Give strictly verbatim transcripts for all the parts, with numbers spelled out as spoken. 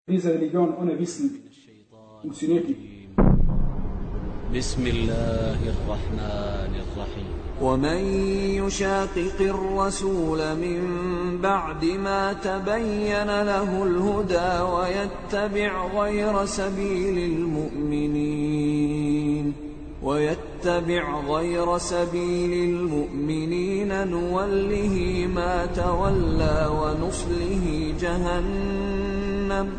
diese Religion ohne Wissen funktioniert nicht. بسم الله الرحمن الرحيم ومن يشاقق الرسول من بعد ما تبين له الهدى ويتبع غير سبيل المؤمنين ويتبع غير سبيل المؤمنين نوله ما تولى ونصله جهنم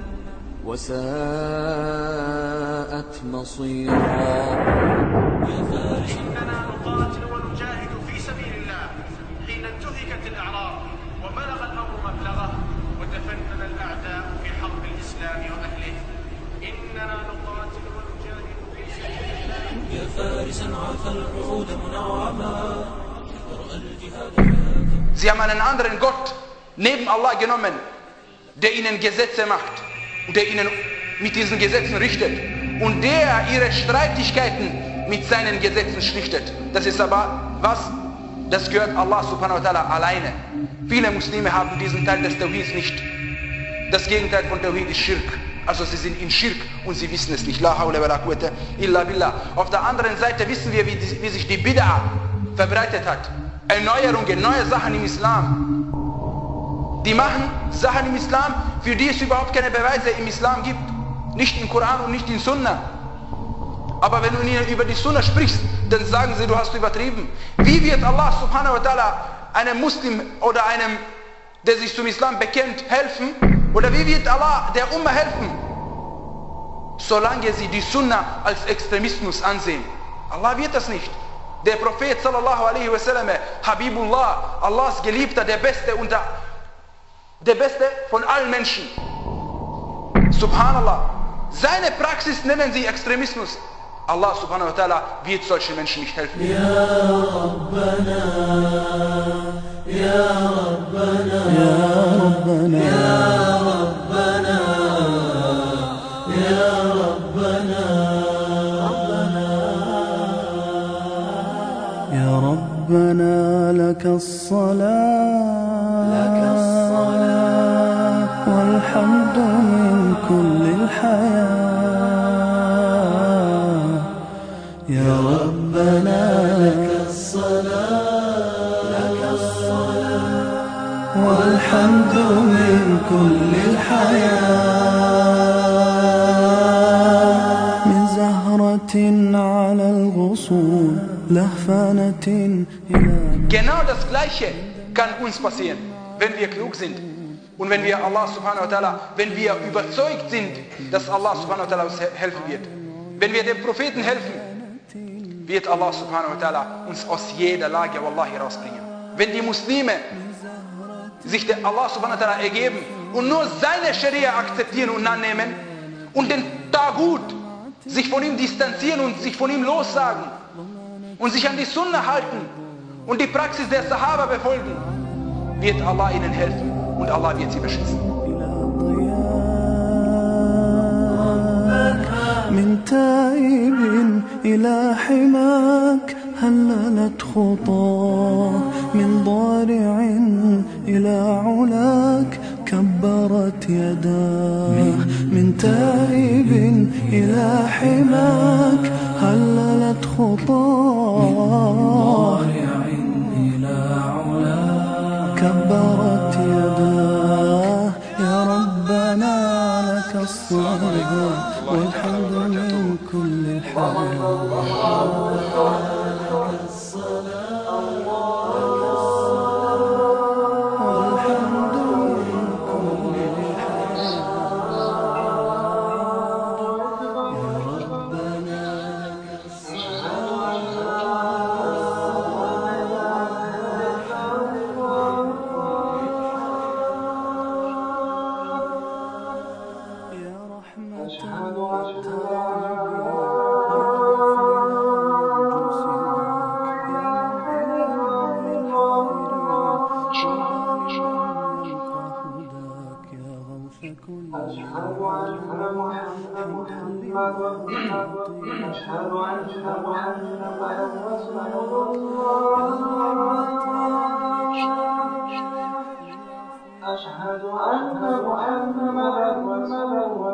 وساءت مصيرا. إننا نقاتل ونجاهد في سبيل الله حين انتهكت الأعراض وبلغ الأمر مبلغه وتفنن الأعداء في حرب الإسلام وأهله. إننا نقاتل ونجاهد في سبيل الله يا فارسا عفى العهود منعما رأى الجهاد. Sie haben einen anderen Gott neben Allah genommen, der ihnen Gesetze macht und der ihnen mit diesen Gesetzen richtet und der ihre Streitigkeiten mit seinen Gesetzen schlichtet. Das ist aber was? Das gehört Allah subhanahu wa ta'ala alleine. Viele Muslime haben diesen Teil des Tawhids nicht. Das Gegenteil von Tawhid ist Schirk. Also sie sind in Schirk und sie wissen es nicht. La hawla wa la quwwata illa billah. Auf der anderen Seite wissen wir, wie, die, wie sich die Bid'a verbreitet hat. Erneuerungen, neue Sachen im Islam. Die machen Sachen im Islam, für die es überhaupt keine Beweise im Islam gibt. Nicht im Koran und nicht in Sunna. Aber wenn du ihnen über die Sunna sprichst, dann sagen sie, du hast übertrieben. Wie wird Allah subhanahu wa ta'ala einem Muslim oder einem, der sich zum Islam bekennt, helfen? Oder wie wird Allah der Umma helfen? Solange sie die Sunna als Extremismus ansehen. Allah wird das nicht. Der Prophet sallallahu alaihi wasallam, Habibullah, Allahs Geliebter, der Beste unter der Beste von allen Menschen. Subhanallah. Seine Praxis nennen sie Extremismus. Allah subhanahu wa ta'ala wird solchen Menschen nicht helfen. Ya Rabbana, Ya Rabbana, Ya Rabbana, Ya Rabbana, Ya Rabbana, Ya Rabbana, laka as-salat, laka as-salat, walhamdu min kulli al-hayat. يا ربنا لك الصلاة لك الصلاة والحمد من كل الحياة من زهرة على الغصون لهفانة إلى. Genau das Gleiche kann uns passieren, wenn wir klug sind und wenn wir Allah subhanahu wa ta'ala, wenn wir überzeugt sind, dass Allah subhanahu wa ta'ala uns helfen wird. Wenn wir dem Propheten helfen, wird Allah subhanahu wa ta'ala uns aus jeder Lage wallahi rausbringen. Wenn die Muslime sich der Allah subhanahu wa ta'ala ergeben und nur seine Scharia akzeptieren und annehmen und den Tagut sich von ihm distanzieren und sich von ihm lossagen und sich an die Sunna halten und die Praxis der Sahaba befolgen, wird Allah ihnen helfen und Allah wird sie beschützen. من تائب إلى حماك هللت خطاه من ضارع إلى علاك كبرت يداه من تائب إلى حماك هللت خطاه إلى علاك كبرت يداه يا ربنا لك الصلاة والحمد من كل الحياة. أشهد أن محمدا رسول الله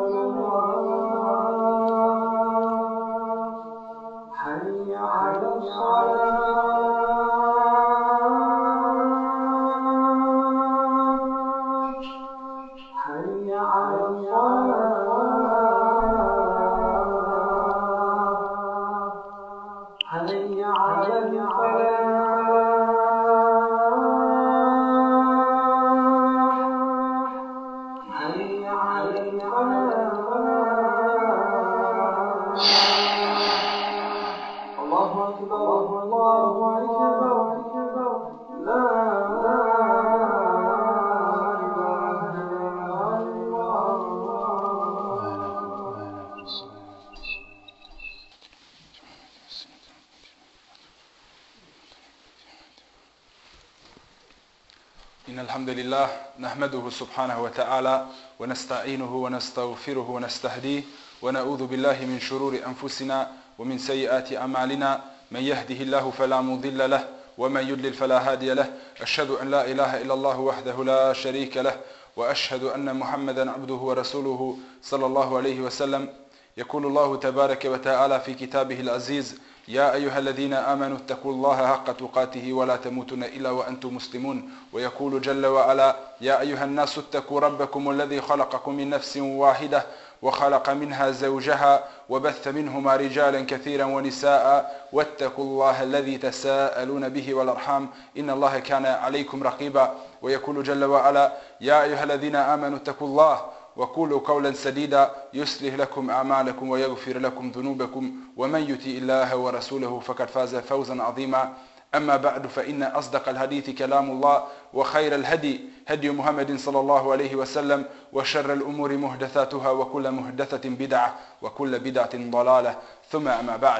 إن الحمد لله نحمده سبحانه وتعالى ونستعينه ونستغفره ونستهديه ونعوذ بالله من شرور أنفسنا ومن سيئات أعمالنا من يهده الله فلا مضل له ومن يضلل فلا هادي له أشهد أن لا إله إلا الله وحده لا شريك له وأشهد أن محمدا عبده ورسوله صلى الله عليه وسلم. يقول الله تبارك وتعالى في كتابه العزيز: يا أيها الذين آمنوا اتقوا الله حق تقاته ولا تموتن إلا وأنتم مسلمون. ويقول جل وعلا: يا أيها الناس اتقوا ربكم الذي خلقكم من نفس واحدة وخلق منها زوجها وبث منهما رجالا كثيرا ونساء واتقوا الله الذي تساءلون به والأرحام إن الله كان عليكم رقيبا. ويقول جل وعلا: يا أيها الذين آمنوا اتقوا الله وقولوا قولا سديدا يصلح لكم أعمالكم ويغفر لكم ذنوبكم ومن يطع الله ورسوله فقد فاز فوزا عظيما. أما بعد، فإن أصدق الحديث كلام الله وخير الهدي هدي محمد صلى الله عليه وسلم وشر الأمور محدثاتها وكل محدثة بدعة وكل بدعة ضلالة ثم أما بعد.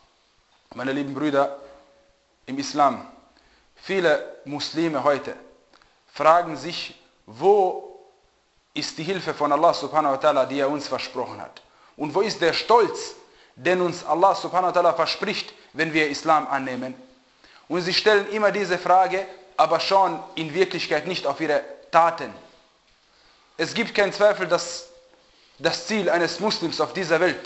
Meine lieben Brüder im Islam, viele Muslime heute fragen sich, wo ist die Hilfe von Allah subhanahu wa ta'ala, die er uns versprochen hat? Und wo ist der Stolz, den uns Allah subhanahu wa ta'ala verspricht, wenn wir Islam annehmen? Und sie stellen immer diese Frage, aber schauen in Wirklichkeit nicht auf ihre Taten. Es gibt keinen Zweifel, dass das Ziel eines Muslims auf dieser Welt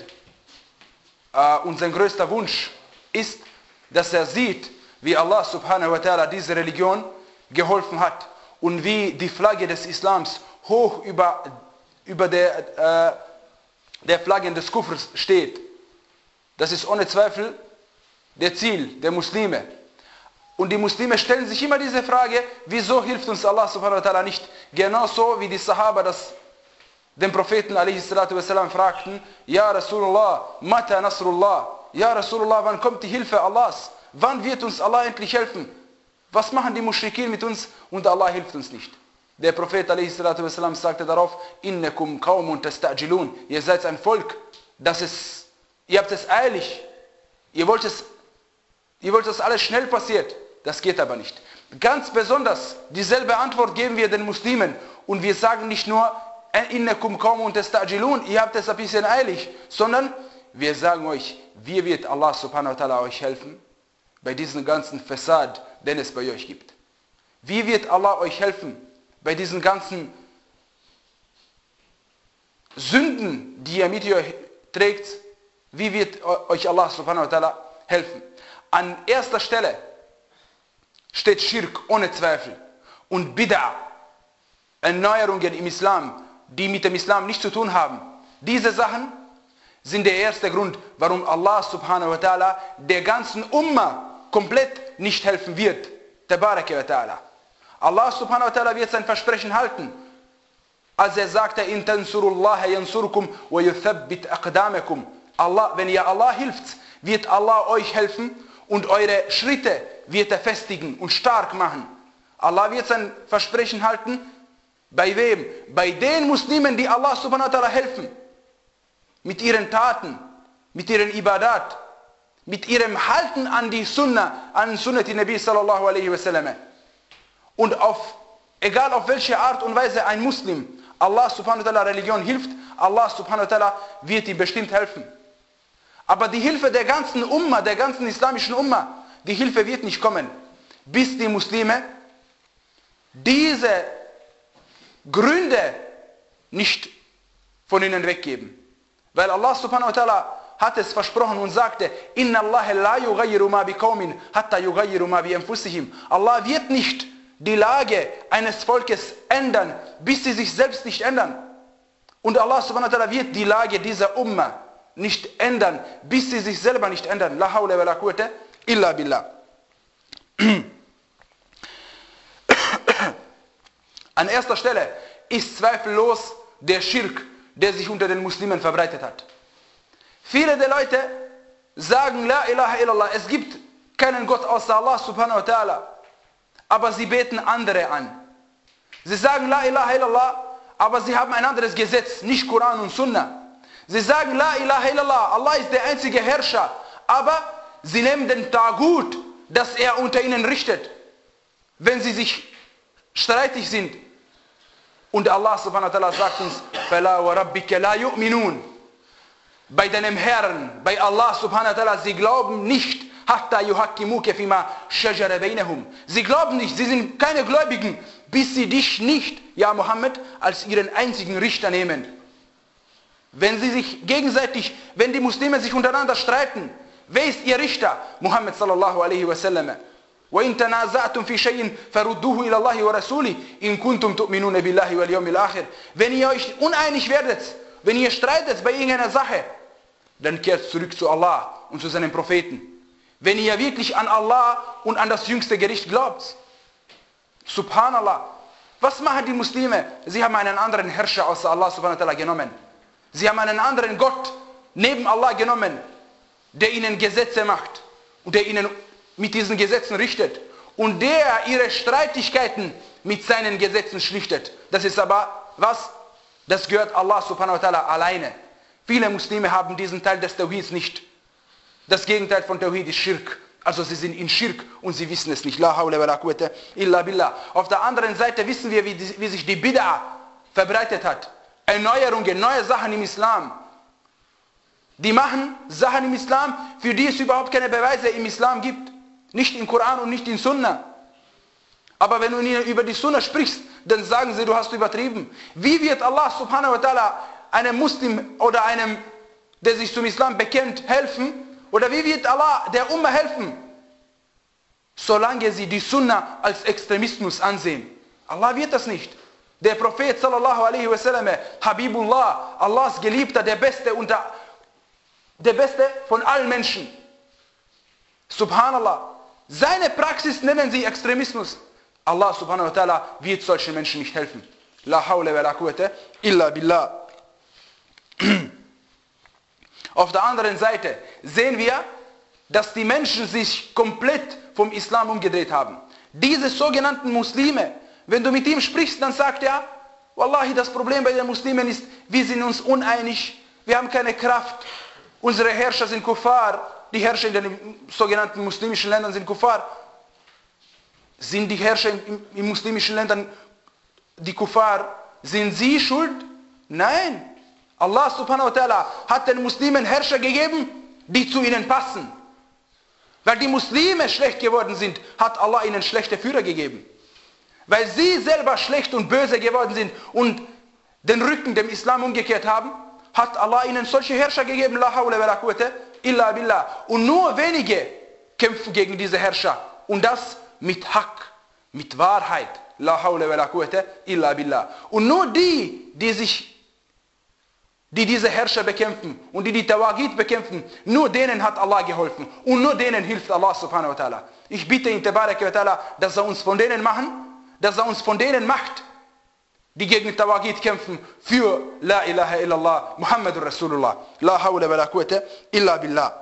äh, und sein größter Wunsch ist, dass er sieht, wie Allah subhanahu wa ta'ala diese Religion geholfen hat und wie die Flagge des Islams hoch über, über der, äh, der Flaggen des Kufrs steht. Das ist ohne Zweifel der Ziel der Muslime. Und die Muslime stellen sich immer diese Frage, wieso hilft uns Allah subhanahu wa ta'ala nicht? Genauso wie die Sahaba das den Propheten alaihi salatu wassalam fragten: Ja Rasulullah, mata nasrullah? Ja Rasulullah, wann kommt die Hilfe Allahs? Wann wird uns Allah endlich helfen? Was machen die Muschrikin mit uns? Und Allah hilft uns nicht. Der Prophet alaihi salatu wassalam sagte darauf: Innakum qaumun tasta'jilun. Ihr seid ein Volk, das es, ihr habt es eilig. Ihr wollt es, ihr wollt, dass alles schnell passiert. Das geht aber nicht. Ganz besonders dieselbe Antwort geben wir den Muslimen. Und wir sagen nicht nur, Innakum qaumun tasta'jilun, ihr habt es ein bisschen eilig, sondern wir sagen euch, wie wird Allah subhanahu wa ta'ala euch helfen bei diesem ganzen Fassad, den es bei euch gibt? Wie wird Allah euch helfen bei diesen ganzen Sünden, die ihr mit euch trägt? Wie wird euch Allah subhanahu wa ta'ala helfen? An erster Stelle steht Schirk ohne Zweifel und Bid'a, Erneuerungen im Islam, die mit dem Islam nichts zu tun haben. Diese Sachen sind der erste Grund, warum Allah subhanahu wa ta'ala der ganzen Umma komplett nicht helfen wird. Tabaraka wa ta'ala. Allah subhanahu wa ta'ala wird sein Versprechen halten, als er sagte: In tansurullaha yansurkum wa yuthabbit aqdamakum. Allah, wenn ihr Allah hilft, wird Allah euch helfen und eure Schritte wird er festigen und stark machen. Allah wird sein Versprechen halten. Bei wem? Bei den Muslimen, die Allah subhanahu wa ta'ala helfen. Mit ihren Taten, mit ihren Ibadat, mit ihrem Halten an die Sunnah, an Sunnati Nabi sallallahu alaihi wasallam. Und auf, egal auf welche Art und Weise ein Muslim Allah subhanahu wa ta'ala Religion hilft, Allah subhanahu wa ta'ala wird ihm bestimmt helfen. Aber die Hilfe der ganzen Umma, der ganzen islamischen Umma, die Hilfe wird nicht kommen, bis die Muslime diese Gründe nicht von ihnen weggeben. Weil Allah subhanahu wa ta'ala hat es versprochen und sagte: Inna Allah la yughayyiru ma biqaumin hatta yughayyiru ma bi anfusihim. Allah wird nicht die Lage eines Volkes ändern, bis sie sich selbst nicht ändern. Und Allah subhanahu wa ta'ala wird die Lage dieser Umma nicht ändern, bis sie sich selber nicht ändern. La hawla wa la quwwata illa billah. An erster Stelle ist zweifellos der Schirk, der sich unter den Muslimen verbreitet hat. Viele der Leute sagen La ilaha illallah, es gibt keinen Gott außer Allah subhanahu wa ta'ala, aber sie beten andere an. Sie sagen La ilaha illallah, aber sie haben ein anderes Gesetz, nicht Koran und Sunna. Sie sagen La ilaha illallah, Allah ist der einzige Herrscher, aber sie nehmen den Tagut, dass er unter ihnen richtet, wenn sie sich streitig sind. Und Allah subhanahu wa ta'ala sagt uns, فَلَا وَرَبِّكَ لَا يُؤْمِنُونَ. Bei deinem Herrn, bei Allah subhanahu wa ta'ala, sie glauben nicht, حَتَّى يُحَكِّمُوكَ فِيمَا شَجَرَ بَيْنَهُمْ. Sie glauben nicht, sie sind keine Gläubigen, bis sie dich nicht, ja Mohammed, als ihren einzigen Richter nehmen. Wenn sie sich gegenseitig, wenn die Muslime sich untereinander streiten, wer ist ihr Richter? Muhammad sallallahu alaihi wasallam. وَإِن تَنَازَعْتُمْ فِي شَيْءٍ فَرُدُّوهُ إِلَى اللَّهِ وَرَسُولِهِ إِن كُنتُمْ تُؤْمِنُونَ بِاللَّهِ وَالْيَوْمِ الْآخِرِ. Wenn ihr euch uneinig werdet, wenn ihr streitet bei irgendeiner Sache, dann kehrt zurück zu Allah und zu seinen Propheten. Wenn ihr wirklich an Allah und an das jüngste Gericht glaubt. Subhanallah. Was machen die Muslime? Sie haben einen anderen Herrscher außer Allah subhanahu wa ta'ala genommen. Sie haben einen anderen Gott neben Allah genommen, der ihnen Gesetze macht und der ihnen mit diesen Gesetzen richtet und der ihre Streitigkeiten mit seinen Gesetzen schlichtet. Das ist aber was? Das gehört Allah subhanahu wa ta'ala alleine. Viele Muslime haben diesen Teil des Tawhids nicht. Das Gegenteil von Tawhid ist Schirk. Also sie sind in Schirk und sie wissen es nicht. La hawla wa la quwwata illa billah. Auf der anderen Seite wissen wir, wie, die, wie sich die Bid'a verbreitet hat. Erneuerungen, neue Sachen im Islam. Die machen Sachen im Islam, für die es überhaupt keine Beweise im Islam gibt. Nicht im Koran und nicht in Sunna. Aber wenn du ihnen über die Sunna sprichst, dann sagen sie, du hast übertrieben. Wie wird Allah subhanahu wa ta'ala einem Muslim oder einem, der sich zum Islam bekennt, helfen? Oder wie wird Allah der Umma helfen? Solange sie die Sunna als Extremismus ansehen. Allah wird das nicht. Der Prophet sallallahu alaihi wasallam, Habibullah, Allahs Geliebter, der Beste unter, der Beste von allen Menschen. Subhanallah. Seine Praxis nennen sie Extremismus. Allah subhanahu wa ta'ala wird solchen Menschen nicht helfen. La hawla wa la quwwata illa billah. Auf der anderen Seite sehen wir, dass die Menschen sich komplett vom Islam umgedreht haben. Diese sogenannten Muslime, wenn du mit ihm sprichst, dann sagt er, Wallahi, das Problem bei den Muslimen ist, wir sind uns uneinig, wir haben keine Kraft, unsere Herrscher sind Kuffar, die Herrscher in den sogenannten muslimischen Ländern sind Kuffar. Sind die Herrscher in, in muslimischen Ländern die Kuffar, sind sie schuld? Nein. Allah subhanahu wa ta'ala hat den Muslimen Herrscher gegeben, die zu ihnen passen. Weil die Muslime schlecht geworden sind, hat Allah ihnen schlechte Führer gegeben. Weil sie selber schlecht und böse geworden sind und den Rücken dem Islam umgekehrt haben, hat Allah ihnen solche Herrscher gegeben, la hawla wa la quwwata illa billah. Und nur wenige kämpfen gegen diese Herrscher. Und das mit Haq, mit Wahrheit. La hawla wa la quwwata illa billah. Und nur die, die sich die diese Herrscher bekämpfen und die die Tawagid bekämpfen, nur denen hat Allah geholfen und nur denen hilft Allah subhanahu wa ta'ala. Ich bitte ihn, Tabaraka wa ta'ala, dass er uns von denen machen, dass er uns von denen macht, die gegen Tawagid kämpfen, für La ilaha illallah, Muhammadur Rasulullah. La hawla wa la quwwata illa billah.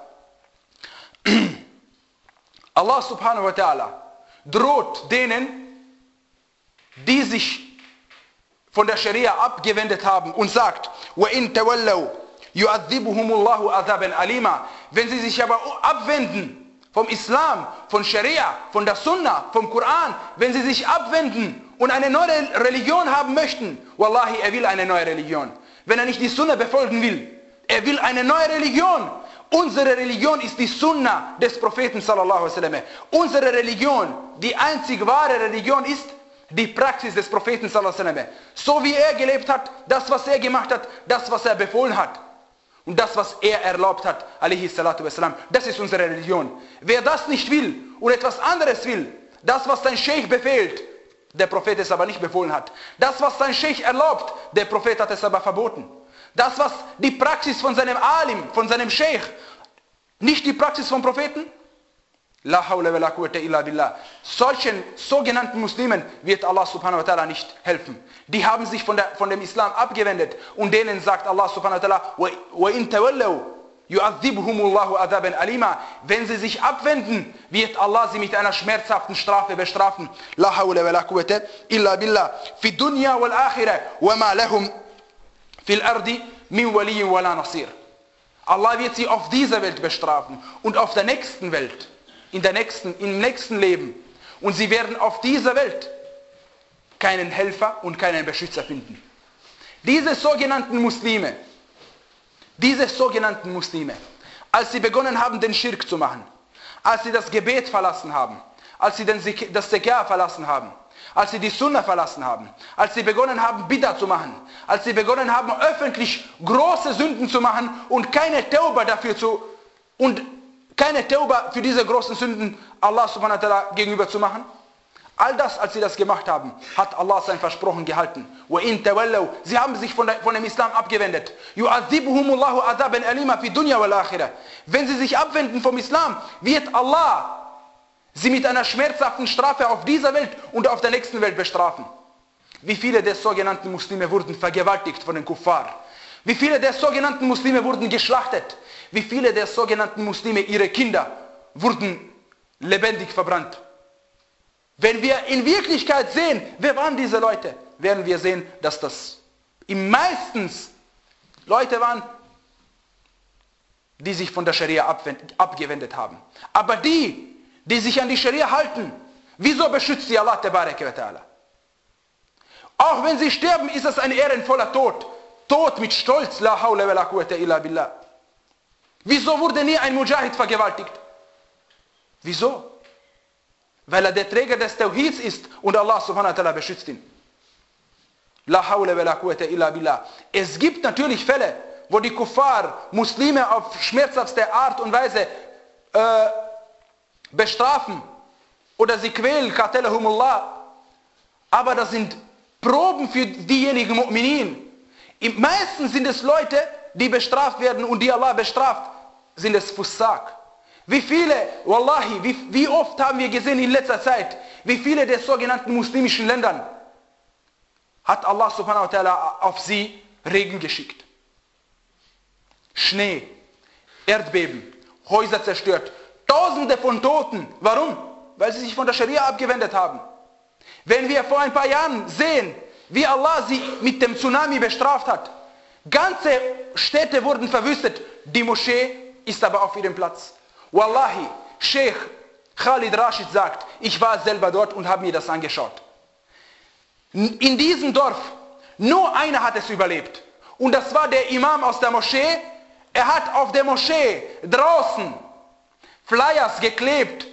Allah subhanahu wa ta'ala droht denen, die sich von der Scharia abgewendet haben und sagt, وَإِن تَوَلَّوْا يُعَذِّبُهُمُ اللَّهُ عَذَابًا أَلِيمًا. Wenn sie sich aber abwenden vom Islam, von Scharia, von der Sunna, vom Koran, wenn sie sich abwenden und eine neue Religion haben möchten, Wallahi, er will eine neue Religion. Wenn er nicht die Sunna befolgen will, er will eine neue Religion. Unsere Religion ist die Sunna des Propheten sallallahu alaihi wasallam. Unsere Religion, die einzig wahre Religion ist die Praxis des Propheten sallallahu alaihi wasallam. So wie er gelebt hat, das was er gemacht hat, das was er befohlen hat und das was er erlaubt hat, alaihi salatu wassalam, das ist unsere Religion. Wer das nicht will und etwas anderes will, das was sein Sheikh befehlt, der Prophet es aber nicht befohlen hat. Das, was sein Scheich erlaubt, der Prophet hat es aber verboten. Das, was die Praxis von seinem Alim, von seinem Scheich, nicht die Praxis vom Propheten, la hawla wa la quwwata illa billah. Solchen sogenannten Muslimen wird Allah subhanahu wa ta'ala nicht helfen. Die haben sich von, der, von dem Islam abgewendet und denen sagt Allah subhanahu wa ta'ala, wa in tawallaw yu'adhibhumullahu adhaban alima. Wenn sie sich abwenden, wird Allah sie mit einer schmerzhaften Strafe bestrafen. La hawla wa la quwwata illa billah. Fi dunya wal akhirah wa ma lahum fil ardi min waliyyin wa la nasir. Allah wird sie auf dieser Welt bestrafen und auf der nächsten Welt, in der nächsten, im nächsten Leben. Und sie werden auf dieser Welt keinen Helfer und keinen Beschützer finden. Diese sogenannten Muslime, diese sogenannten Muslime, als sie begonnen haben, den Schirk zu machen, als sie das Gebet verlassen haben, als sie den, das Sekar verlassen haben, als sie die Sunna verlassen haben, als sie begonnen haben, Bid'a zu machen, als sie begonnen haben, öffentlich große Sünden zu machen und keine Tauba dafür zu, und keine Tauba für diese großen Sünden Allah subhanahu wa ta'ala gegenüber zu machen. All das, als sie das gemacht haben, hat Allah sein Versprochen gehalten. وَإِن تَوَلَّوْا Sie haben sich von, der, von dem Islam abgewendet. يُعَذِّبُهُمُ اللَّهُ عَذَابًا أَلِيمًا فِي الدُّنْيَا وَالْآخِرَةِ Wenn sie sich abwenden vom Islam, wird Allah sie mit einer schmerzhaften Strafe auf dieser Welt und auf der nächsten Welt bestrafen. Wie viele der sogenannten Muslime wurden vergewaltigt von den Kuffar? Wie viele der sogenannten Muslime wurden geschlachtet? Wie viele der sogenannten Muslime, ihre Kinder, wurden lebendig verbrannt? Wenn wir in Wirklichkeit sehen, wer waren diese Leute, werden wir sehen, dass das im meistens Leute waren, die sich von der Scharia abgewendet haben. Aber die, die sich an die Scharia halten, wieso beschützt sie Allah tabaraka wa ta'ala? Auch wenn sie sterben, ist es ein ehrenvoller Tod. Tod mit Stolz, la hawla wa la quwwata illa billah. Wieso wurde nie ein Mujahid vergewaltigt? Wieso? Weil er der Träger des Tawhids ist und Allah subhanahu wa ta'ala beschützt ihn. La hawla wa la quwwata illa billah. Es gibt natürlich Fälle, wo die Kuffar Muslime auf schmerzhaftste Art und Weise äh, bestrafen oder sie quälen, qatalahumullah. Aber das sind Proben für diejenigen Mu'minin. Im meisten sind es Leute, die bestraft werden und die Allah bestraft, sind es Fussak. Wie viele, Wallahi, wie, wie oft haben wir gesehen in letzter Zeit, wie viele der sogenannten muslimischen Ländern hat Allah subhanahu wa ta'ala auf sie Regen geschickt. Schnee, Erdbeben, Häuser zerstört, Tausende von Toten. Warum? Weil sie sich von der Scharia abgewendet haben. Wenn wir vor ein paar Jahren sehen, wie Allah sie mit dem Tsunami bestraft hat, ganze Städte wurden verwüstet, die Moschee ist aber auf ihrem Platz. Wallahi, Sheikh Khalid Rashid sagt, ich war selber dort und habe mir das angeschaut. In diesem Dorf, nur einer hat es überlebt. Und das war der Imam aus der Moschee. Er hat auf der Moschee draußen Flyers geklebt,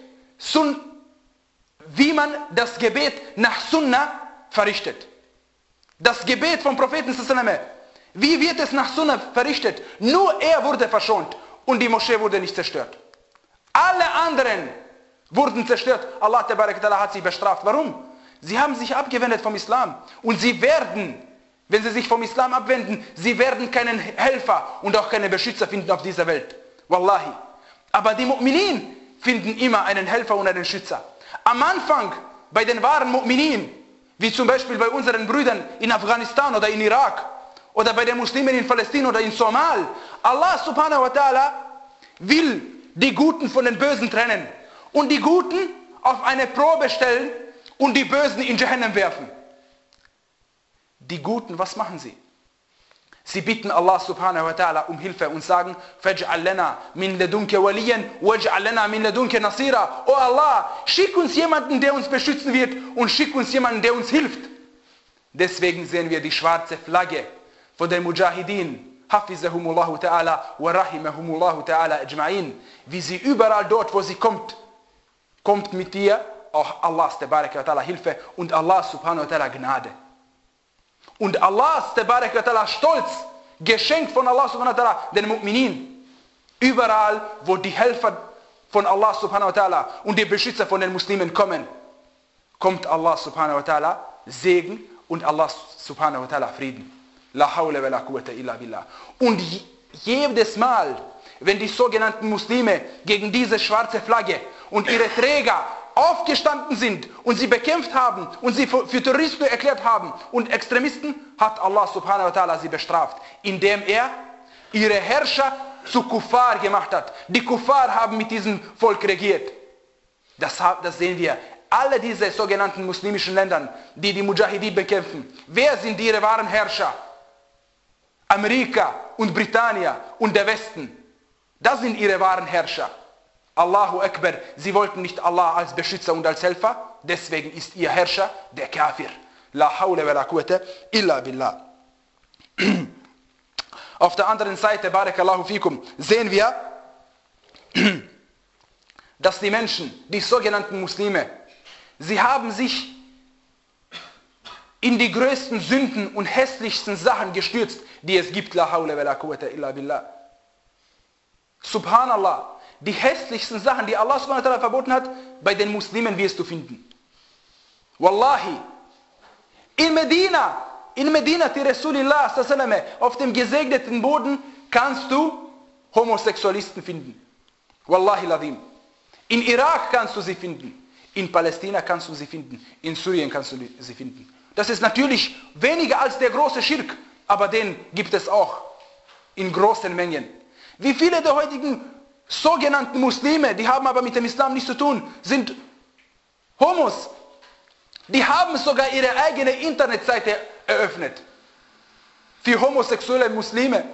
wie man das Gebet nach Sunnah verrichtet. Das Gebet vom Propheten, wie wird es nach Sunnah verrichtet? Nur er wurde verschont und die Moschee wurde nicht zerstört. Alle anderen wurden zerstört. Allah hat sie bestraft. Warum? Sie haben sich abgewendet vom Islam. Und sie werden, wenn sie sich vom Islam abwenden, sie werden keinen Helfer und auch keinen Beschützer finden auf dieser Welt. Wallahi. Aber die Mu'minin finden immer einen Helfer und einen Schützer. Am Anfang, bei den wahren Mu'minin, wie zum Beispiel bei unseren Brüdern in Afghanistan oder in Irak, oder bei den Muslimen in Palästina oder in Somal, Allah subhanahu wa ta'ala will die Guten von den Bösen trennen und die Guten auf eine Probe stellen und die Bösen in Jahannam werfen. Die Guten, was machen sie? Sie bitten Allah subhanahu wa ta'ala um Hilfe und sagen, Faj'al lana min ladunka waliyan waj'al lana min ladunka nasira. Oh Allah, schick uns jemanden, der uns beschützen wird und schick uns jemanden, der uns hilft. Deswegen sehen wir die schwarze Flagge von den Mujahideen, Hafizahumullahu ta'ala wa rahimahumullahu ta'ala ajma'in. Wie sie überall dort, wo sie kommt, kommt mit dir auch Allahs tabaraka wa ta'ala Hilfe und Allah subhanahu wa ta'ala Gnade. Und Allahs tabaraka wa ta'ala Stolz, geschenkt von Allah subhanahu wa ta'ala den Mu'minin. Überall, wo die Helfer von Allah subhanahu wa ta'ala und die Beschützer von den Muslimen kommen, kommt Allah subhanahu wa ta'ala Segen und Allah subhanahu wa ta'ala Frieden. La hawla wa la quwwata illa billah. Und jedes Mal, wenn die sogenannten Muslime gegen diese schwarze Flagge und ihre Träger aufgestanden sind und sie bekämpft haben und sie für, für Terroristen erklärt haben und Extremisten, hat Allah subhanahu wa ta'ala sie bestraft, indem er ihre Herrscher zu Kuffar gemacht hat. Die Kuffar haben mit diesem Volk regiert. Das, das sehen wir. Alle diese sogenannten muslimischen Länder, die die Mujahideen bekämpfen, wer sind ihre wahren Herrscher? Amerika und Britannien und der Westen. Das sind ihre wahren Herrscher. Allahu Akbar, sie wollten nicht Allah als Beschützer und als Helfer, deswegen ist ihr Herrscher der Kafir. La hawla wa la quwwata illa billah. Auf der anderen Seite, barakallahu fikum, sehen wir, dass die Menschen, die sogenannten Muslime, sie haben sich in die größten Sünden und hässlichsten Sachen gestürzt, die es gibt. La hawla wa la quwwata illa billah. Subhanallah. Die hässlichsten Sachen, die Allah subhanahu wa ta'ala verboten hat, bei den Muslimen wirst du finden. Wallahi. In Medina, in Medina, die Rasulillah, auf dem gesegneten Boden, kannst du Homosexualisten finden. Wallahi ladhim. In Irak kannst du sie finden. In Palästina kannst du sie finden. In Syrien kannst du sie finden. Das ist natürlich weniger als der große Schirk, aber den gibt es auch in großen Mengen. Wie viele der heutigen sogenannten Muslime, die haben aber mit dem Islam nichts zu tun, sind Homos. Die haben sogar ihre eigene Internetseite eröffnet. Für homosexuelle Muslime.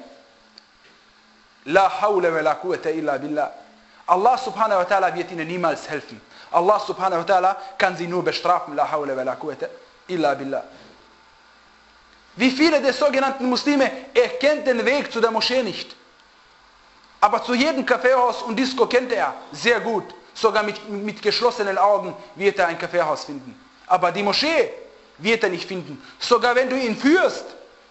La hawla wa la quwwata illa billah. Allah subhanahu wa ta'ala wird ihnen niemals helfen. Allah subhanahu wa ta'ala kann sie nur bestrafen. La hawla wa la quwwata illa billah. Wie viele der sogenannten Muslime erkennen den Weg zu der Moschee nicht. Aber zu jedem Kaffeehaus und Disco kennt er sehr gut. Sogar mit, mit geschlossenen Augen wird er ein Kaffeehaus finden. Aber die Moschee wird er nicht finden. Sogar wenn du ihn führst,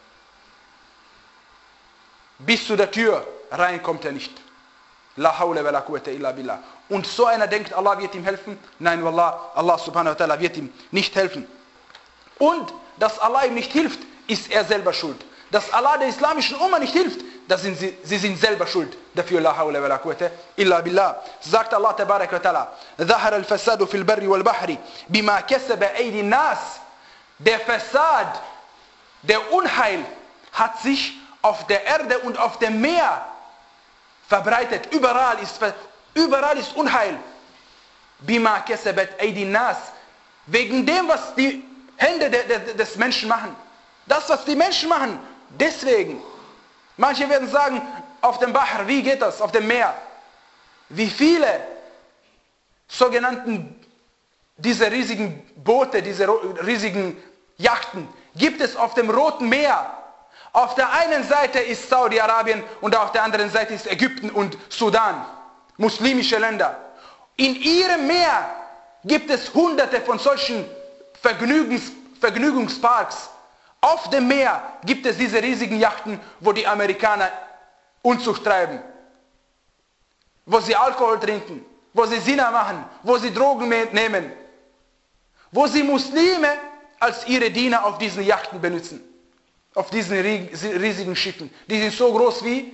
bis zu der Tür rein kommt er nicht. La hawla wa la quwwata illa billah. Und so einer denkt, Allah wird ihm helfen. Nein, wallah, Allah subhanahu wa ta'ala wird ihm nicht helfen. Und dass Allah ihm nicht hilft, ist er selber schuld. Dass Allah der islamischen Umma nicht hilft, das sind sie, sie sind selber schuld. Dafür la hawla wa la quwwata illa billah. Sagt Allah tabarak wa ta'ala: Zahara al-fasadu fil barri wal bahri bima kasaba aydi nas. Der Fasad, der Unheil hat sich auf der Erde und auf dem Meer verbreitet. Überall ist, überall ist Unheil. Bima kasabat aydi nas. Wegen dem, was die Hände de, de, des Menschen machen. Das, was die Menschen machen. Deswegen. Manche werden sagen, auf dem Bahr, wie geht das? Auf dem Meer. Wie viele sogenannten, diese riesigen Boote, diese riesigen Yachten gibt es auf dem Roten Meer. Auf der einen Seite ist Saudi-Arabien und auf der anderen Seite ist Ägypten und Sudan. Muslimische Länder. In ihrem Meer gibt es hunderte von solchen Vergnügungs, Vergnügungsparks. Auf dem Meer gibt es diese riesigen Yachten, wo die Amerikaner Unzucht treiben. Wo sie Alkohol trinken, wo sie Zina machen, wo sie Drogen nehmen. Wo sie Muslime als ihre Diener auf diesen Yachten benutzen. Auf diesen riesigen Schiffen. Die sind so groß wie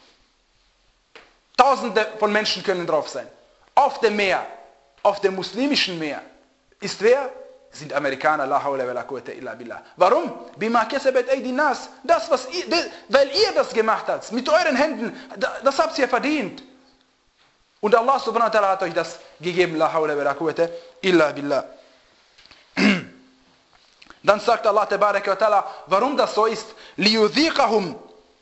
Tausende von Menschen können drauf sein. Auf dem Meer, auf dem muslimischen Meer, ist wer? Sind Amerikaner, la hawla wa la quwwata illa billah. Warum? Bima kasabat aydi nas. Das, was ihr, weil ihr das gemacht habt, mit euren Händen, das habt ihr verdient. Und Allah subhanahu wa ta'ala hat euch das gegeben, la hawla wa la quwwata illa billah. Dann sagt Allah tabaraka wa ta'ala, warum das so ist. Liyudhiqahum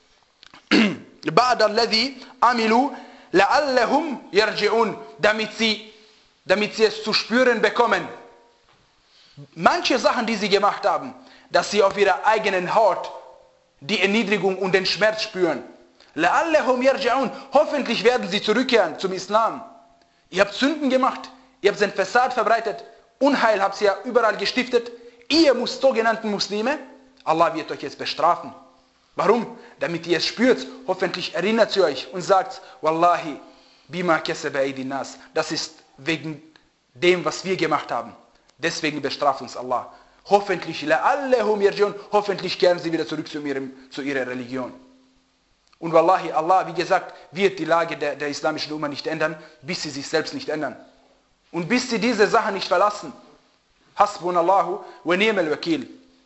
ba'da alladhi amilu la'allahum yarji'un. Damit sie, damit sie es zu spüren bekommen. Manche Sachen, die sie gemacht haben, dass sie auf ihrer eigenen Haut die Erniedrigung und den Schmerz spüren. La'allahum yarji'un. Hoffentlich werden sie zurückkehren zum Islam. Ihr habt Sünden gemacht, ihr habt den Fasad verbreitet, Unheil habt ihr überall gestiftet. Ihr sogenannten Muslime, Allah wird euch jetzt bestrafen. Warum? Damit ihr es spürt. Hoffentlich erinnert ihr euch und sagt, Wallahi, bima kasaba aydi nas. Das ist wegen dem, was wir gemacht haben. Deswegen bestraft uns Allah. Hoffentlich, la'allahum yarji'un, hoffentlich kehren sie wieder zurück zu, ihrem, zu ihrer Religion. Und Wallahi, Allah, wie gesagt, wird die Lage der, der islamischen Umma nicht ändern, bis sie sich selbst nicht ändern. Und bis sie diese Sache nicht verlassen. Hasbunallahu wa ni'mal wakil.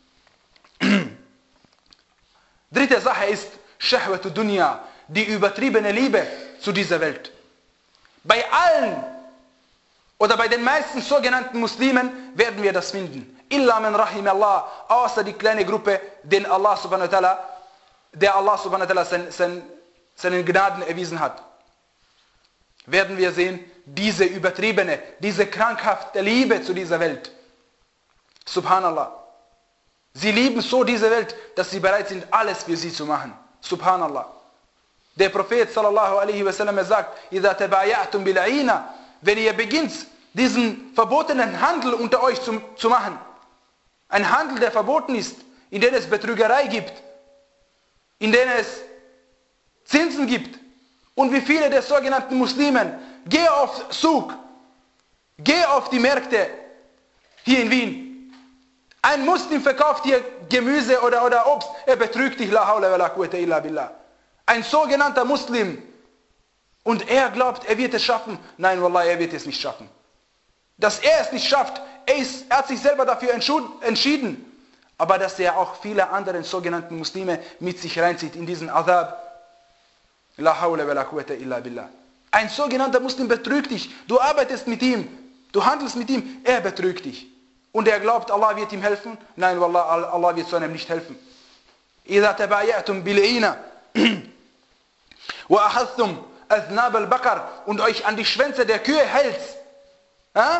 Dritte Sache ist Shahwatu Dunya, die übertriebene Liebe zu dieser Welt. Bei allen oder bei den meisten sogenannten Muslimen werden wir das finden. Illa man rahim Allah, außer die kleine Gruppe, den Allah subhanahu wa ta'ala, der Allah subhanahu wa ta'ala sein, sein, seinen Gnaden erwiesen hat. Werden wir sehen, diese übertriebene, diese krankhafte Liebe zu dieser Welt. Subhanallah. Sie lieben so diese Welt, dass sie bereit sind, alles für sie zu machen. Subhanallah. Der Prophet sallallahu alaihi wasallam sagt, إِذَا تَبَايَعْتُمْ بِالْعِينَ, wenn ihr beginnt, diesen verbotenen Handel unter euch zu, zu machen, ein Handel, der verboten ist, in dem es Betrügerei gibt, in dem es Zinsen gibt, und wie viele der sogenannten Muslimen, geh auf Souk, geh auf die Märkte hier in Wien. Ein Muslim verkauft hier Gemüse oder, oder Obst, er betrügt dich, la hawla wa la quwwata illa billah. Ein sogenannter Muslim, und er glaubt, er wird es schaffen. Nein, wallah, er wird es nicht schaffen. Dass er es nicht schafft, er, ist, er hat sich selber dafür entschieden. Aber dass er auch viele andere sogenannten Muslime mit sich reinzieht in diesen Adhab. La hawla wa la quwwata illa billah. Ein sogenannter Muslim betrügt dich. Du arbeitest mit ihm, du handelst mit ihm, er betrügt dich. Und er glaubt, Allah wird ihm helfen. Nein, wallah, Allah wird so einem nicht helfen. إِذَا تَبَايَعْتُمْ بِالْعِينَ وَأَخَذْتُمْ أَذْنَابَ الْبَقَرِ, und euch an die Schwänze der Kühe hält. Ja?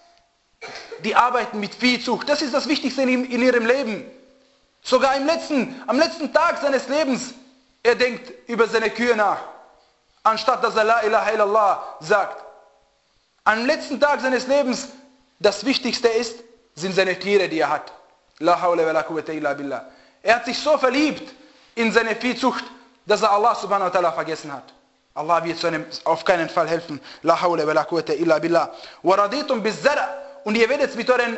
Die arbeiten mit Viehzucht. Das ist das Wichtigste in, in ihrem Leben. Sogar im letzten, am letzten Tag seines Lebens, er denkt über seine Kühe nach. Anstatt dass er La ilaha illallah sagt. Am letzten Tag seines Lebens, das Wichtigste ist, sind seine Tiere, die er hat. La hawla wa la quwwata illa billah. Er hat sich so verliebt in seine Viehzucht, dass er Allah subhanahu wa ta'ala vergessen hat. Allah wird zu einem auf keinen Fall helfen. La hawla wa la quwwata illa billah. Wa raditum biz-zar', und ihr werdet mit euren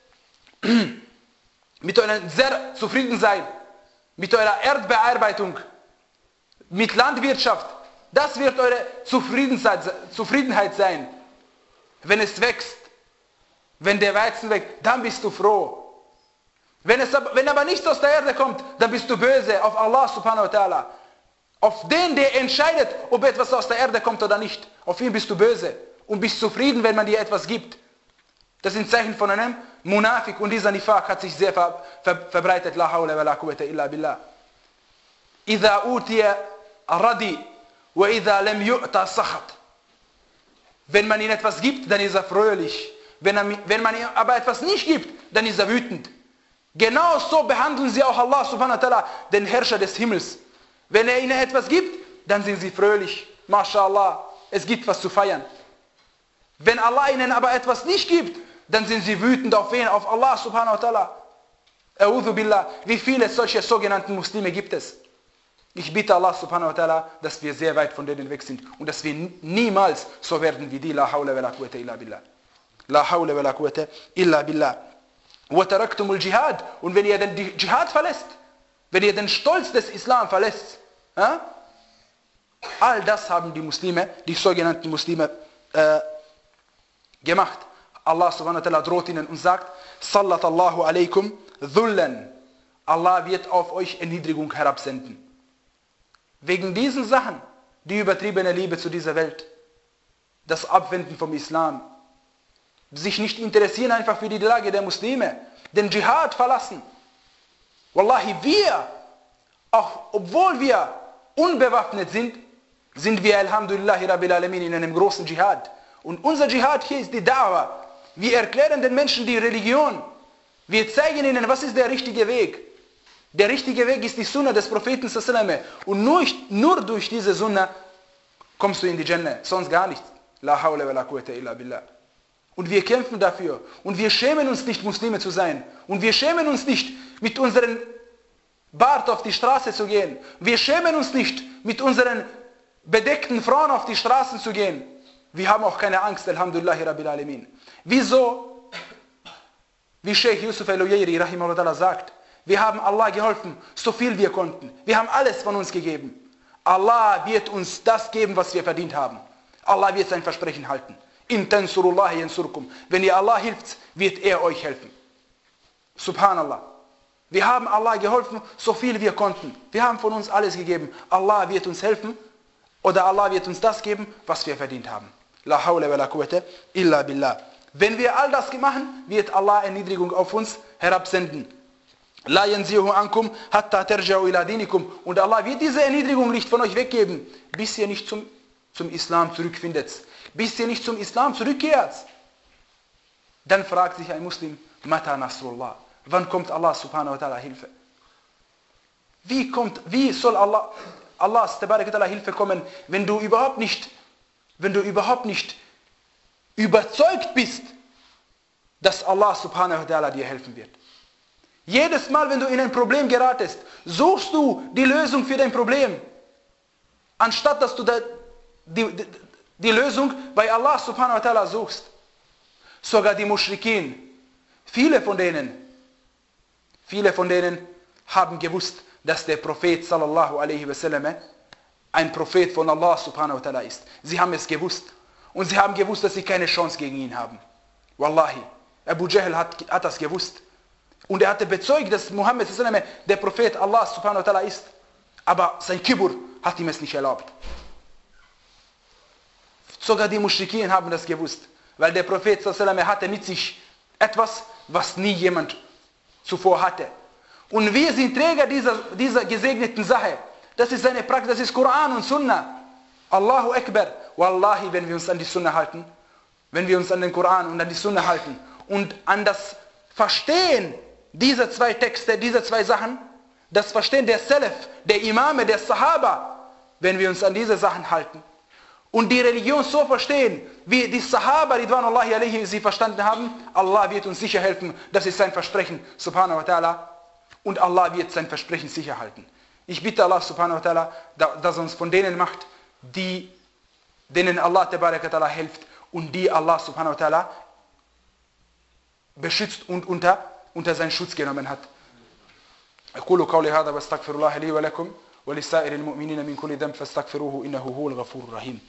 mit euren Zar zufrieden sein. Mit eurer Erdbearbeitung, mit Landwirtschaft. Das wird eure Zufriedenheit sein. Wenn es wächst, wenn der Weizen wächst, dann bist du froh. Wenn, es, wenn aber nichts aus der Erde kommt, dann bist du böse auf Allah subhanahu wa ta'ala. Auf den, der entscheidet, ob etwas aus der Erde kommt oder nicht. Auf ihn bist du böse und bist zufrieden, wenn man dir etwas gibt. Das sind Zeichen von einem Munafik, und dieser Nifaq hat sich sehr ver, ver, verbreitet. La hawla wa la quwwata illa billah. Idha utiya radi wa idha lam yu'ta sakhat. Wenn man ihm etwas gibt, dann ist er fröhlich. Wenn, er, wenn man ihm aber etwas nicht gibt, dann ist er wütend. Genau so behandeln sie auch Allah subhanahu wa ta'ala, den Herrscher des Himmels. Wenn er ihnen etwas gibt, dann sind sie fröhlich. MashaAllah, es gibt was zu feiern. Wenn Allah ihnen aber etwas nicht gibt, dann sind sie wütend auf wen? Auf Allah subhanahu wa ta'ala. A'udhu billah. Wie viele solche sogenannten Muslime gibt es? Ich bitte Allah subhanahu wa ta'ala, dass wir sehr weit von denen weg sind und dass wir niemals so werden wie die. La hawla wa la quwwata illa billah. La hawla wa la quwwata illa billah. Wa taraktumul jihad. Und wenn ihr den Dschihad verlässt, wenn ihr den Stolz des Islam verlässt, ja? All das haben die Muslime, die sogenannten Muslime, äh, gemacht. Allah subhanahu wa ta'ala droht ihnen und sagt, Sallallahu alaikum dhullan. Allah wird auf euch Erniedrigung herabsenden. Wegen diesen Sachen, die übertriebene Liebe zu dieser Welt, das Abwenden vom Islam, sich nicht interessieren einfach für die Lage der Muslime, den Dschihad verlassen. Wallahi, wir, auch obwohl wir unbewaffnet sind, sind wir, Alhamdulillahi Rabbil Alamin, in einem großen Dschihad. Und unser Dschihad hier ist die Da'wah. Wir erklären den Menschen die Religion. Wir zeigen ihnen, was ist der richtige Weg. Der richtige Weg ist die Sunna des Propheten sallallahu alaihi wasallam. Und nur, nur durch diese Sunna kommst du in die Jannah, sonst gar nichts. La hawla wa la quwwata illa billah. Und wir kämpfen dafür. Und wir schämen uns nicht, Muslime zu sein. Und wir schämen uns nicht, mit unserem Bart auf die Straße zu gehen. Wir schämen uns nicht, mit unseren bedeckten Frauen auf die Straßen zu gehen. Wir haben auch keine Angst, Alhamdulillahi Rabbil Alamin. Wieso? Wie Sheikh Yusuf al-Uyairi rahimahullah sagt, wir haben Allah geholfen, so viel wir konnten. Wir haben alles von uns gegeben. Allah wird uns das geben, was wir verdient haben. Allah wird sein Versprechen halten. In tansurullahi yansurkum. Wenn ihr Allah hilft, wird er euch helfen. Subhanallah. Wir haben Allah geholfen, so viel wir konnten. Wir haben von uns alles gegeben. Allah wird uns helfen oder Allah wird uns das geben, was wir verdient haben. La hawla wa la quwwata illa billah. Wenn wir all das machen, wird Allah Erniedrigung auf uns herabsenden. La yanzihu ankum hatta tarja'u ila dinikum. Und Allah wird diese Erniedrigung nicht von euch weggeben, bis ihr nicht zum, zum Islam zurückfindet. Bis ihr nicht zum Islam zurückkehrt. Dann fragt sich ein Muslim, Mata Nasrullah. Wann kommt Allah subhanahu wa ta'ala Hilfe? Wie, kommt, wie soll Allah, Allahs ta'ala Hilfe kommen, wenn du überhaupt nicht, wenn du überhaupt nicht überzeugt bist, dass Allah subhanahu wa ta'ala dir helfen wird? Jedes Mal, wenn du in ein Problem geratest, suchst du die Lösung für dein Problem. Anstatt dass du die, die, die Lösung bei Allah subhanahu wa ta'ala suchst. Sogar die Muschrikin, viele von denen, viele von denen haben gewusst, dass der Prophet sallallahu alaihi wasallam ein Prophet von Allah subhanahu wa ta'ala ist. Sie haben es gewusst. Und sie haben gewusst, dass sie keine Chance gegen ihn haben. Wallahi. Abu Jahl hat, hat das gewusst. Und er hatte bezeugt, dass Muhammad der Prophet Allah subhanahu wa ta'ala ist. Aber sein Kibur hat ihm es nicht erlaubt. Sogar die Muschrikin haben das gewusst. Weil der Prophet hatte mit sich etwas, was nie jemand zuvor hatte. Und wir sind Träger dieser, dieser gesegneten Sache. Das ist seine Praxis, das ist Koran und Sunna. Allahu Akbar. Wallahi, wenn wir uns an die Sunna halten, wenn wir uns an den Koran und an die Sunna halten und an das Verstehen dieser zwei Texte, dieser zwei Sachen, das Verstehen der Salaf, der Imame, der Sahaba, wenn wir uns an diese Sachen halten und die Religion so verstehen, wie die Sahaba, Ridwanullahi alaihi, sie verstanden haben, Allah wird uns sicher helfen, das ist sein Versprechen, subhanahu wa ta'ala, und Allah wird sein Versprechen sicher halten. Ich bitte Allah subhanahu wa ta'ala, dass er uns von denen macht, die, denen Allah ta'ala hilft und die Allah subhanahu wa ta'ala beschützt und unter, unter seinen Schutz genommen hat. أقول قولي هذا واستغفر الله لي ولكم ولسائر المؤمنين من كل ذنب فاستغفروه إنه هو الغفور الرحيم.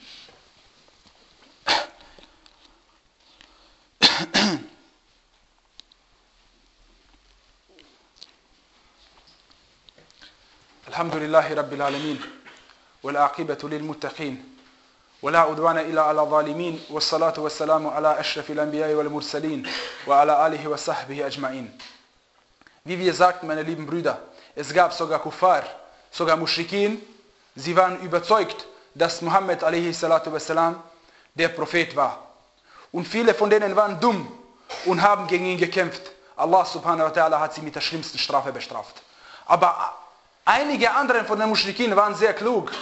الحمد لله رب العالمين والعاقبة للمتقين ولا عدوان إلا على الظالمين والصلاة والسلام على أشرف الأنبياء والمرسلين وعلى آله وصحبه أجمعين. Wie wir sagten, meine lieben Brüder, es gab sogar Kuffar, sogar Muschrikin, sie waren überzeugt, dass Muhammad alaihi salatu wassalam der Prophet war. Und viele von denen waren dumm und haben gegen ihn gekämpft. Allah subhanahu wa ta'ala hat sie mit der schlimmsten Strafe bestraft. Aber einige andere von den Muschrikin waren sehr klug.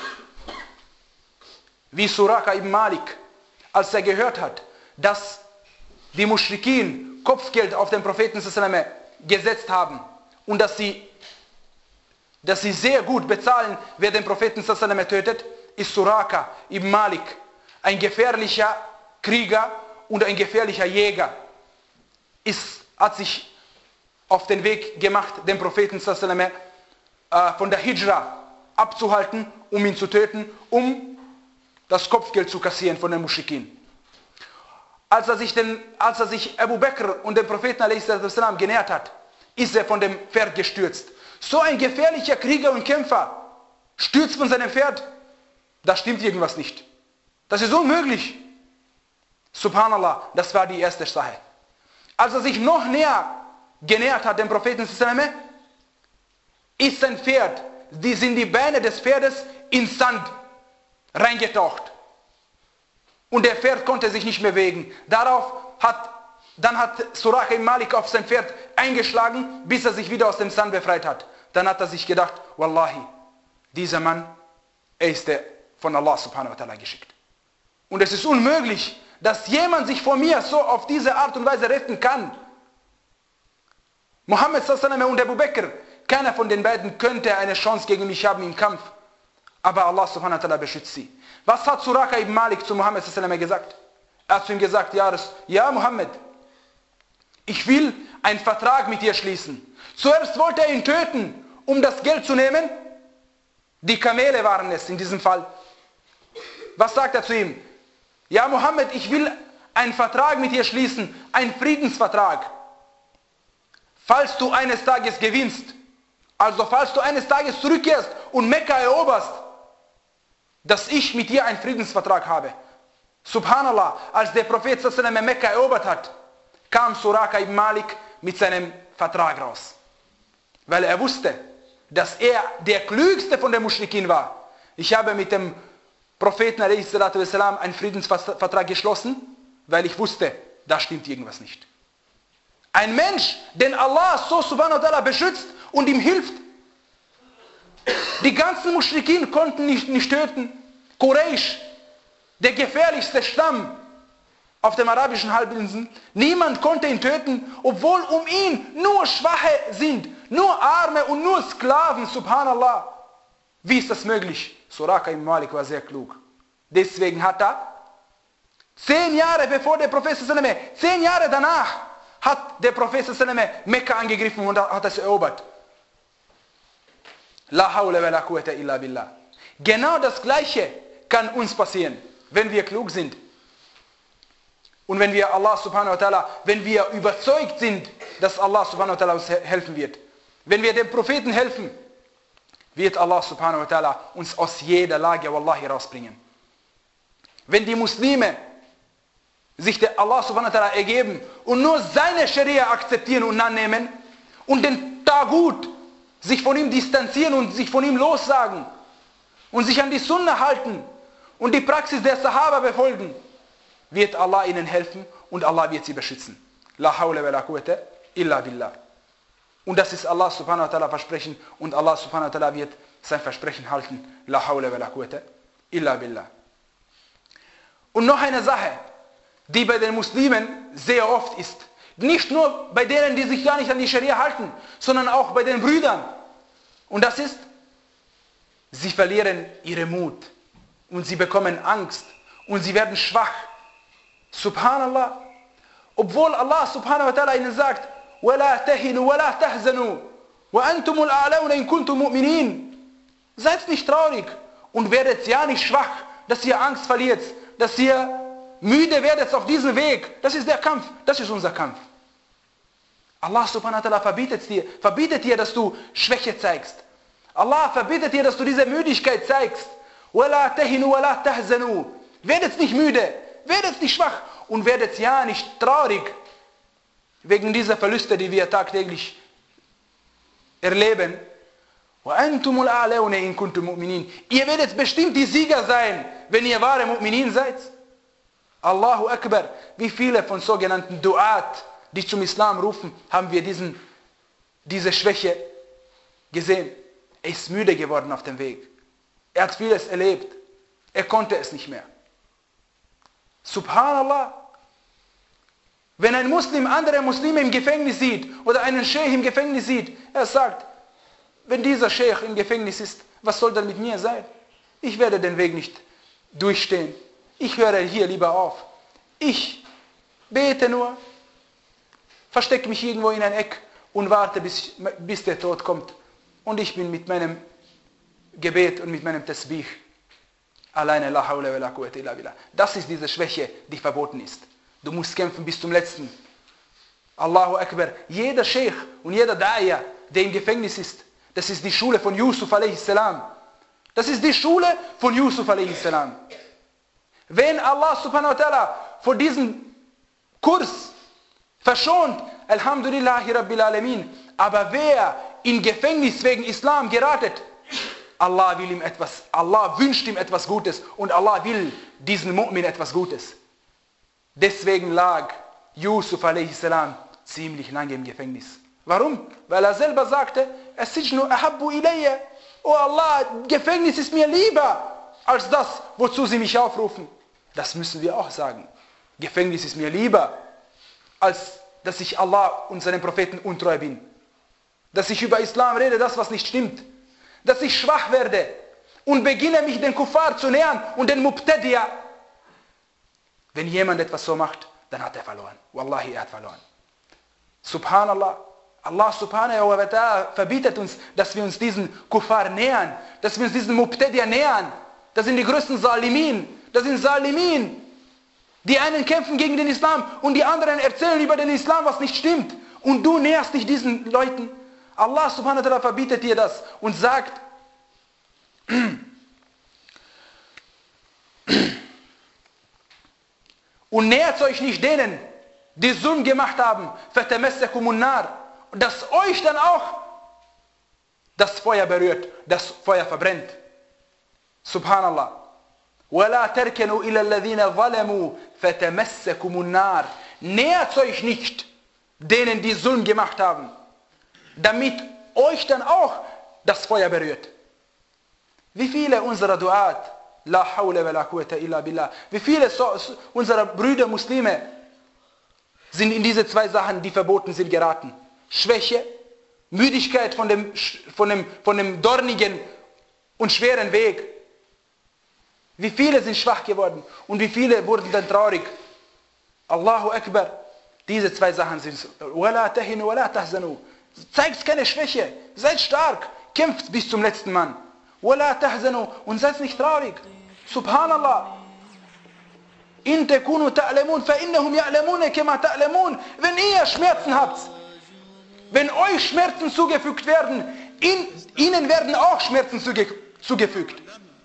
Wie Suraka ibn Malik, als er gehört hat, dass die Muschrikin Kopfgeld auf den Propheten gesetzt haben und dass sie, dass sie sehr gut bezahlen, wer den Propheten tötet, ist Suraka ibn Malik ein gefährlicher Krieger und ein gefährlicher Jäger. Ist, hat sich auf den Weg gemacht, den Propheten von der Hijra abzuhalten, um ihn zu töten, um das Kopfgeld zu kassieren von den Muschrikin. Als er sich, den, als er sich Abu Bakr und dem Propheten a s. genähert hat, ist er von dem Pferd gestürzt. So ein gefährlicher Krieger und Kämpfer stürzt von seinem Pferd, da stimmt irgendwas nicht. Das ist unmöglich. Subhanallah, das war die erste Sache. Als er sich noch näher genähert hat, dem Propheten, ist sein Pferd, die sind die Beine des Pferdes in Sand reingetaucht. Und der Pferd konnte sich nicht mehr bewegen. Darauf hat, dann hat Suraka ibn Malik auf sein Pferd eingeschlagen, bis er sich wieder aus dem Sand befreit hat. Dann hat er sich gedacht, Wallahi, dieser Mann, er ist der von Allah subhanahu wa ta'ala geschickt. Und es ist unmöglich, dass jemand sich vor mir so auf diese Art und Weise retten kann. Muhammad und Abu Bakr, keiner von den beiden könnte eine Chance gegen mich haben im Kampf. Aber Allah subhanahu wa ta'ala beschützt sie. Was hat Suraka ibn Malik zu Muhammad gesagt? Er hat zu ihm gesagt, ja, ja Muhammad, ich will einen Vertrag mit dir schließen. Zuerst wollte er ihn töten, um das Geld zu nehmen. Die Kamele waren es in diesem Fall. Was sagt er zu ihm? Ja, Mohammed, ich will einen Vertrag mit dir schließen, einen Friedensvertrag. Falls du eines Tages gewinnst, also falls du eines Tages zurückkehrst und Mekka eroberst, dass ich mit dir einen Friedensvertrag habe. Subhanallah, als der Prophet sallallahu alaihi wasallam Mekka erobert hat, kam Suraka ibn Malik mit seinem Vertrag raus. Weil er wusste, dass er der klügste von den Muschrikin war. Ich habe mit dem Propheten alaihi salatu wassalam einen Friedensvertrag geschlossen, weil ich wusste, da stimmt irgendwas nicht. Ein Mensch, den Allah so subhanahu wa ta'ala beschützt und ihm hilft. Die ganzen Muschrikin konnten nicht, nicht töten. Quraysh, der gefährlichste Stamm auf dem arabischen Halbinsel, niemand konnte ihn töten, obwohl um ihn nur Schwache sind, nur Arme und nur Sklaven, subhanallah. Wie ist das möglich? Suraka ibn Malik war sehr klug. Deswegen hat er zehn Jahre bevor der Prophet sallallahu alaihi wasallam, zehn Jahre danach, hat der Prophet sallallahu alaihi wasallam Mekka angegriffen und hat es erobert. La hawla wa la quwwata illa billah. Genau das Gleiche kann uns passieren, wenn wir klug sind. Und wenn wir Allah subhanahu wa ta'ala, wenn wir überzeugt sind, dass Allah subhanahu wa ta'ala uns helfen wird. Wenn wir dem Propheten helfen, wird Allah subhanahu wa ta'ala uns aus jeder Lage wallahi rausbringen. Wenn die Muslime sich der Allah subhanahu wa ta'ala ergeben und nur seine Scharia akzeptieren und annehmen und den Tagut sich von ihm distanzieren und sich von ihm lossagen und sich an die Sunna halten und die Praxis der Sahaba befolgen, wird Allah ihnen helfen und Allah wird sie beschützen. La hawla wa la quwwata illa billah. Und das ist Allah subhanahu wa ta'ala Versprechen und Allah subhanahu wa ta'ala wird sein Versprechen halten. La hawla wa la quwwata illa billah. Und noch eine Sache, die bei den Muslimen sehr oft ist. Nicht nur bei denen, die sich gar nicht an die Scharia halten, sondern auch bei den Brüdern. Und das ist, sie verlieren ihren Mut und sie bekommen Angst und sie werden schwach. Subhanallah. Obwohl Allah subhanahu wa ta'ala ihnen sagt, وَلَا تَهِنُوا وَلَا تَحْزَنُوا وَأَنْتُمُ الْأَعْلَوْنَ إِن كُنتُم مُؤْمِنِينَ. Seid nicht traurig und werdet ja nicht schwach, dass ihr Angst verliert, dass ihr müde werdet auf diesem Weg. Das ist der Kampf, das ist unser Kampf. Allah subhanahu wa ta'ala verbietet dir, verbietet dir, dass du Schwäche zeigst. Allah verbietet dir, dass du diese Müdigkeit zeigst. وَلَا تَهِنُوا وَلَا تَحْزَنُوا. Werdet nicht müde, werdet nicht schwach und werdet ja nicht traurig wegen dieser Verluste, die wir tagtäglich erleben. وَأَنْتُمُ الْأَعْلَوْنَ إِن كُنتُم مُؤْمِنِينَ. Ihr werdet bestimmt die Sieger sein, wenn ihr wahre Mu'minin seid. Allahu Akbar. Wie viele von sogenannten Duat, die zum Islam rufen, haben wir diesen, diese Schwäche gesehen. Er ist müde geworden auf dem Weg. Er hat vieles erlebt. Er konnte es nicht mehr. Subhanallah. Wenn ein Muslim andere Muslime im Gefängnis sieht oder einen Scheich im Gefängnis sieht, er sagt, wenn dieser Scheich im Gefängnis ist, was soll dann mit mir sein? Ich werde den Weg nicht durchstehen. Ich höre hier lieber auf. Ich bete nur, verstecke mich irgendwo in ein Eck und warte, bis, bis der Tod kommt. Und ich bin mit meinem Gebet und mit meinem Tasbih alleine. La hawla wa la quwwata illa billah. Das ist diese Schwäche, die verboten ist. Du musst kämpfen bis zum Letzten. Allahu Akbar. Jeder Sheikh und jeder Da'iyah, der im Gefängnis ist, das ist die Schule von Yusuf a.s. Das ist die Schule von Yusuf a.s. Wenn Allah subhanahu wa ta'ala vor diesem Kurs verschont, Alhamdulillahi Rabbil Alamin, aber wer in Gefängnis wegen Islam geratet, Allah will ihm etwas, Allah wünscht ihm etwas Gutes und Allah will diesen Mu'min etwas Gutes. Deswegen lag Yusuf a.s. ziemlich lange im Gefängnis. Warum? Weil er selber sagte, As-sijnu ahabbu ilayya. Oh Allah, Gefängnis ist mir lieber als das, wozu sie mich aufrufen. Das müssen wir auch sagen. Gefängnis ist mir lieber, als dass ich Allah und seinem Propheten untreu bin. Dass ich über Islam rede, das was nicht stimmt. Dass ich schwach werde und beginne mich den Kuffar zu nähern und den Mubtadi'a. Wenn jemand etwas so macht, dann hat er verloren. Wallahi, er hat verloren. Subhanallah. Allah subhanahu wa ta'ala verbietet uns, dass wir uns diesen Kuffar nähern, dass wir uns diesen Mubtadi'a nähern. Das sind die größten Salimin. Das sind Salimin. Die einen kämpfen gegen den Islam und die anderen erzählen über den Islam, was nicht stimmt. Und du näherst dich diesen Leuten. Allah subhanahu wa ta'ala verbietet dir das und sagt, und nähert euch nicht denen, die Zulm gemacht haben, فَتَمَسَّكُمُ النَّارِ, dass euch dann auch das Feuer berührt, das Feuer verbrennt. Subhanallah. وَلَا تَرْكَنُوا إِلَى الَّذِينَ ظَلَمُوا فَتَمَسَّكُمُ النَّارِ. Nähert euch nicht denen, die Zulm gemacht haben, damit euch dann auch das Feuer berührt. Wie viele unserer Duat, la hawla wa la quwwata illa billah, wie viele so, so, unserer Brüder Muslime sind in diese zwei Sachen, die verboten sind, geraten. Schwäche, Müdigkeit von dem, von dem, von dem dornigen und schweren Weg. Wie viele sind schwach geworden und wie viele wurden dann traurig. Allahu Akbar. Diese zwei Sachen sind so. Wala tahinu wala tahzanu. Zeigt keine Schwäche. Seid stark. Kämpft bis zum letzten Mann. Wala tahzanu. Und seid nicht traurig. Subhanallah. In takunu ta'lamun fa innahum ya'lamuna kama ta'lamun. Wenn ihr Schmerzen habt, wenn euch Schmerzen zugefügt werden, in, ihnen werden auch Schmerzen zuge, zugefügt.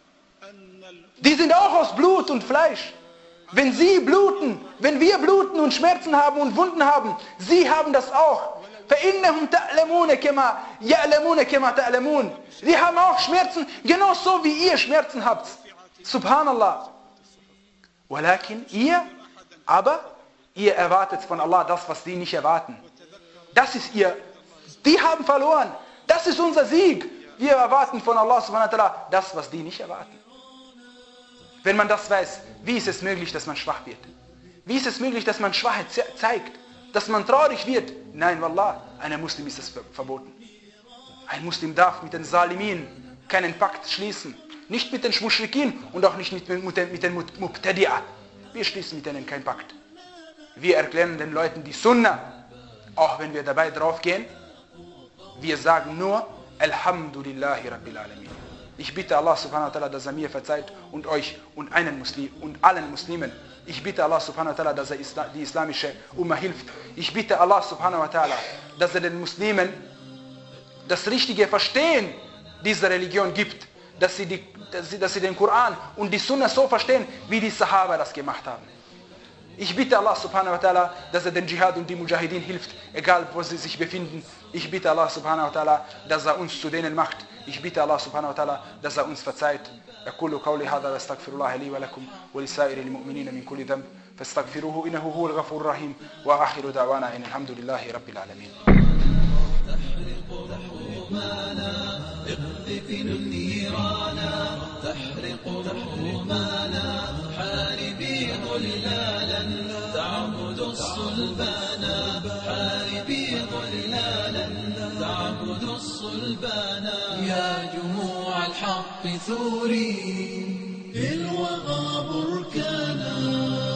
Die sind auch aus Blut und Fleisch. Wenn sie bluten, wenn wir bluten und Schmerzen haben und Wunden haben, sie haben das auch. فَإِنَّهُمْ تَعْلَمُونَ كَمَا يَعْلَمُونَ كَمَا تَعْلَمُونَ. Sie haben auch Schmerzen, genauso wie ihr Schmerzen habt. Subhanallah. Walakin ihr, aber ihr erwartet von Allah das, was die nicht erwarten. Das ist ihr. Die haben verloren. Das ist unser Sieg. Wir erwarten von Allah subhanahu wa ta'ala das, was die nicht erwarten. Wenn man das weiß, wie ist es möglich, dass man schwach wird? Wie ist es möglich, dass man Schwachheit zeigt? Dass man traurig wird? Nein, wallah, einem Muslim ist das verboten. Ein Muslim darf mit den Salimin keinen Pakt schließen. Nicht mit den Mushrikin und auch nicht mit den, mit den Mubtadi'a. Wir schließen mit denen keinen Pakt. Wir erklären den Leuten die Sunna. Auch wenn wir dabei draufgehen, wir sagen nur Alhamdulillahi Rabbil Alamin. Ich bitte Allah subhanahu wa ta'ala, dass er mir verzeiht und euch und einen Muslim und allen Muslimen. Ich bitte Allah subhanahu wa ta'ala, dass er die islamische Umma hilft. Ich bitte Allah subhanahu wa ta'ala, dass er den Muslimen das richtige Verstehen dieser Religion gibt. Dass sie, die, dass, sie, dass sie den Koran und die Sunna so verstehen, wie die Sahaba das gemacht haben. Ich bitte Allah subhanahu wa ta'ala, dass er den Dschihad und die Mujahideen hilft, egal wo sie sich befinden. Ich bitte Allah subhanahu wa ta'ala, dass er uns zu denen macht. Ich bitte Allah subhanahu wa ta'ala, dass er uns verzeiht. أقول قولي هذا واستغفر الله لي ولكم ولسائر المؤمنين من كل ذنب فاستغفروه إنه هو الغفور الرحيم وآخر دعوانا إن الحمد لله رب العالمين. اقذف النيرانا تحرق حرمانا حاربي ظلالا تعبد الصلبانا حاربي ظلالا تعبد الصلبانا يا جموع الحق ثوري في الوغى بركانا